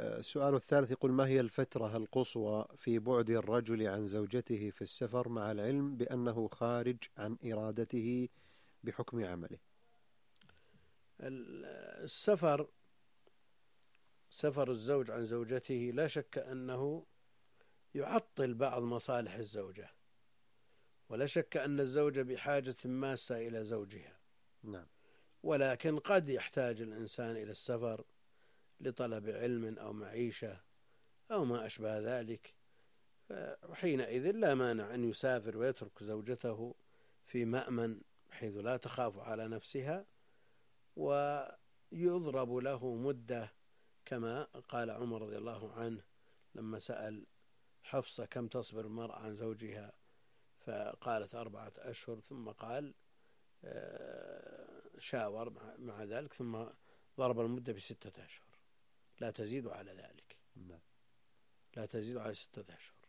السؤال الثالث يقول: ما هي الفترة القصوى في بعد الرجل عن زوجته في السفر مع العلم بأنه خارج عن إرادته بحكم عمله؟ السفر، سفر الزوج عن زوجته لا شك أنه يعطل بعض مصالح الزوجة، ولا شك أن الزوجة بحاجة ماسة إلى زوجها. نعم. ولكن قد يحتاج الإنسان إلى السفر لطلب علم أو معيشة أو ما أشبه ذلك، وحينئذ لا مانع أن يسافر ويترك زوجته في مأمن بحيث لا تخاف على نفسها، ويضرب له مدة كما قال عمر رضي الله عنه لما سأل حفصة كم تصبر المرأة عن زوجها، فقالت 4 أشهر، ثم قال شاور مع ذلك، ثم ضرب المدة ب6 أشهر لا تزيد على ذلك، لا تزيد على 6 أشهر.